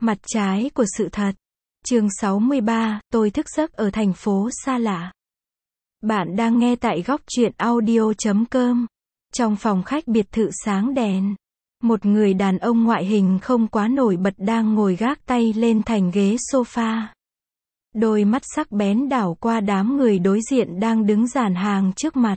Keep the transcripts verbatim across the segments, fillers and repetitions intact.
Mặt trái của sự thật. Chương sáu mươi ba, tôi thức giấc ở thành phố xa lạ. Bạn đang nghe tại góc truyện audio chấm com. Trong phòng khách biệt thự sáng đèn, một người đàn ông ngoại hình không quá nổi bật đang ngồi gác tay lên thành ghế sofa. Đôi mắt sắc bén đảo qua đám người đối diện đang đứng dàn hàng trước mặt.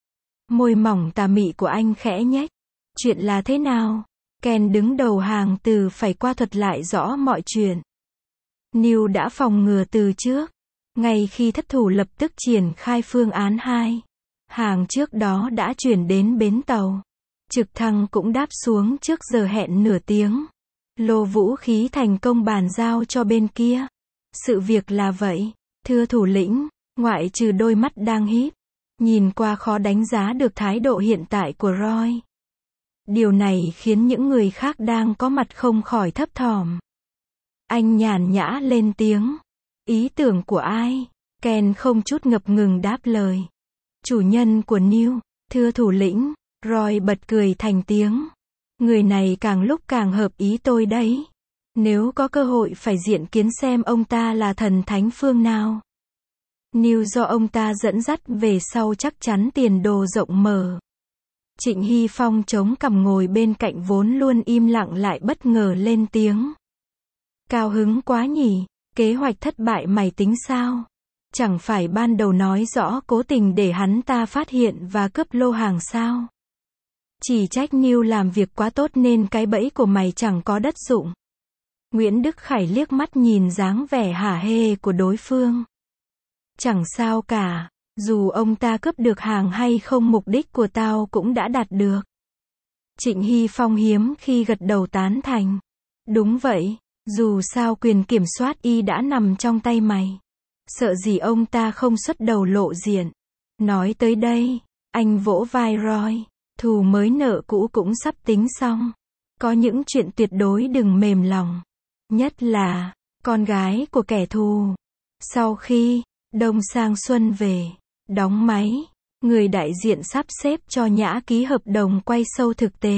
Môi mỏng tà mị của anh khẽ nhếch. Chuyện là thế nào? Ken đứng đầu hàng từ phải qua thuật lại rõ mọi chuyện. Neil đã phòng ngừa từ trước. Ngay khi thất thủ lập tức triển khai phương án hai. Hàng trước đó đã chuyển đến bến tàu. Trực thăng cũng đáp xuống trước giờ hẹn nửa tiếng. Lô vũ khí thành công bàn giao cho bên kia. Sự việc là vậy, thưa thủ lĩnh, ngoại trừ đôi mắt đang híp. Nhìn qua khó đánh giá được thái độ hiện tại của Roy. Điều này khiến những người khác đang có mặt không khỏi thấp thỏm. Anh nhàn nhã lên tiếng. Ý tưởng của ai? Ken không chút ngập ngừng đáp lời. Chủ nhân của Neil, thưa thủ lĩnh. Roy bật cười thành tiếng. Người này càng lúc càng hợp ý tôi đấy. Nếu có cơ hội phải diện kiến xem ông ta là thần thánh phương nào. Neil do ông ta dẫn dắt về sau chắc chắn tiền đồ rộng mở. Trịnh Hy Phong chống cằm ngồi bên cạnh vốn luôn im lặng lại bất ngờ lên tiếng. Cao hứng quá nhỉ, kế hoạch thất bại mày tính sao? Chẳng phải ban đầu nói rõ cố tình để hắn ta phát hiện và cướp lô hàng sao? Chỉ trách Neil làm việc quá tốt nên cái bẫy của mày chẳng có đất dụng. Nguyễn Đức Khải liếc mắt nhìn dáng vẻ hả hê của đối phương. Chẳng sao cả, dù ông ta cướp được hàng hay không mục đích của tao cũng đã đạt được. Trịnh Hy Phong hiếm khi gật đầu tán thành. Đúng vậy, dù sao quyền kiểm soát y đã nằm trong tay mày. Sợ gì ông ta không xuất đầu lộ diện. Nói tới đây, anh vỗ vai Roy. Thù mới nợ cũ cũng sắp tính xong. Có những chuyện tuyệt đối đừng mềm lòng. Nhất là, con gái của kẻ thù. Sau khi, đông sang xuân về, đóng máy, người đại diện sắp xếp cho Nhã ký hợp đồng quay show thực tế.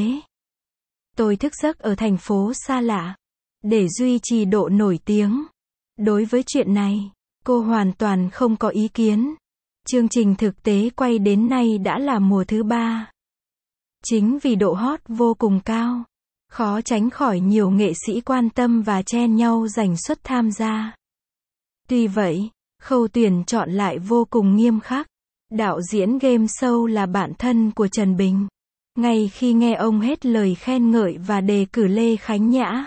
Tôi thức giấc ở thành phố xa lạ. Để duy trì độ nổi tiếng. Đối với chuyện này, cô hoàn toàn không có ý kiến. Chương trình thực tế quay đến nay đã là mùa thứ ba. Chính vì độ hot vô cùng cao, khó tránh khỏi nhiều nghệ sĩ quan tâm và chen nhau giành suất tham gia. Tuy vậy, khâu tuyển chọn lại vô cùng nghiêm khắc. Đạo diễn game show là bạn thân của Trần Bình. Ngay khi nghe ông hết lời khen ngợi và đề cử Lê Khánh Nhã,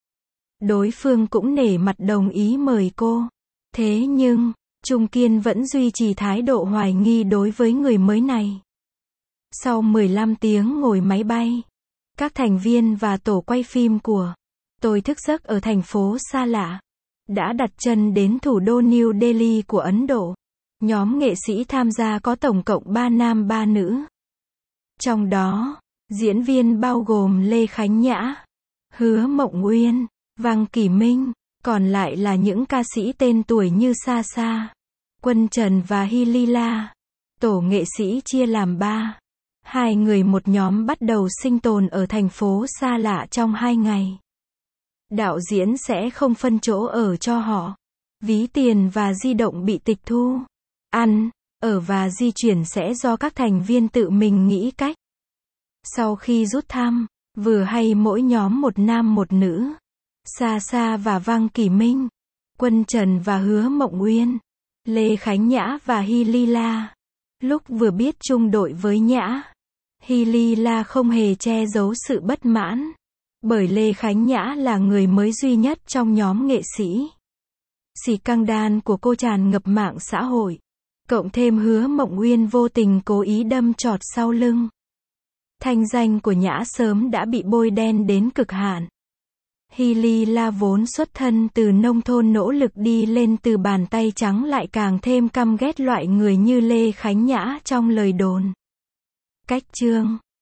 đối phương cũng nể mặt đồng ý mời cô. Thế nhưng, Trung Kiên vẫn duy trì thái độ hoài nghi đối với người mới này. Sau mười lăm tiếng ngồi máy bay, các thành viên và tổ quay phim của Tôi thức giấc ở thành phố xa lạ đã đặt chân đến thủ đô New Delhi của Ấn Độ. Nhóm nghệ sĩ tham gia có tổng cộng ba nam ba nữ. Trong đó, diễn viên bao gồm Lê Khánh Nhã, Hứa Mộng Uyên, Văn Kỷ Minh, còn lại là những ca sĩ tên tuổi như Sa Sa, Quân Trần và Hy Lila. Tổ nghệ sĩ chia làm ba. Hai người một nhóm bắt đầu sinh tồn ở thành phố xa lạ trong hai ngày. Đạo diễn sẽ không phân chỗ ở cho họ. Ví tiền và di động bị tịch thu. Ăn, ở và di chuyển sẽ do các thành viên tự mình nghĩ cách. Sau khi rút thăm, vừa hay mỗi nhóm một nam một nữ. Sa Sa và Văn Kỷ Minh, Quân Trần và Hứa Mộng Uyên, Lê Khánh Nhã và Hy Lila. Lúc vừa biết chung đội với Nhã, Hy Lila không hề che giấu sự bất mãn. Bởi Lê Khánh Nhã là người mới duy nhất trong nhóm nghệ sĩ. Xì căng đan của cô tràn ngập mạng xã hội. Cộng thêm Hứa Mộng Uyên vô tình cố ý đâm chọt sau lưng. Thanh danh của Nhã sớm đã bị bôi đen đến cực hạn. Hy Lila vốn xuất thân từ nông thôn nỗ lực đi lên từ bàn tay trắng lại càng thêm căm ghét loại người như Lê Khánh Nhã trong lời đồn. Cách chương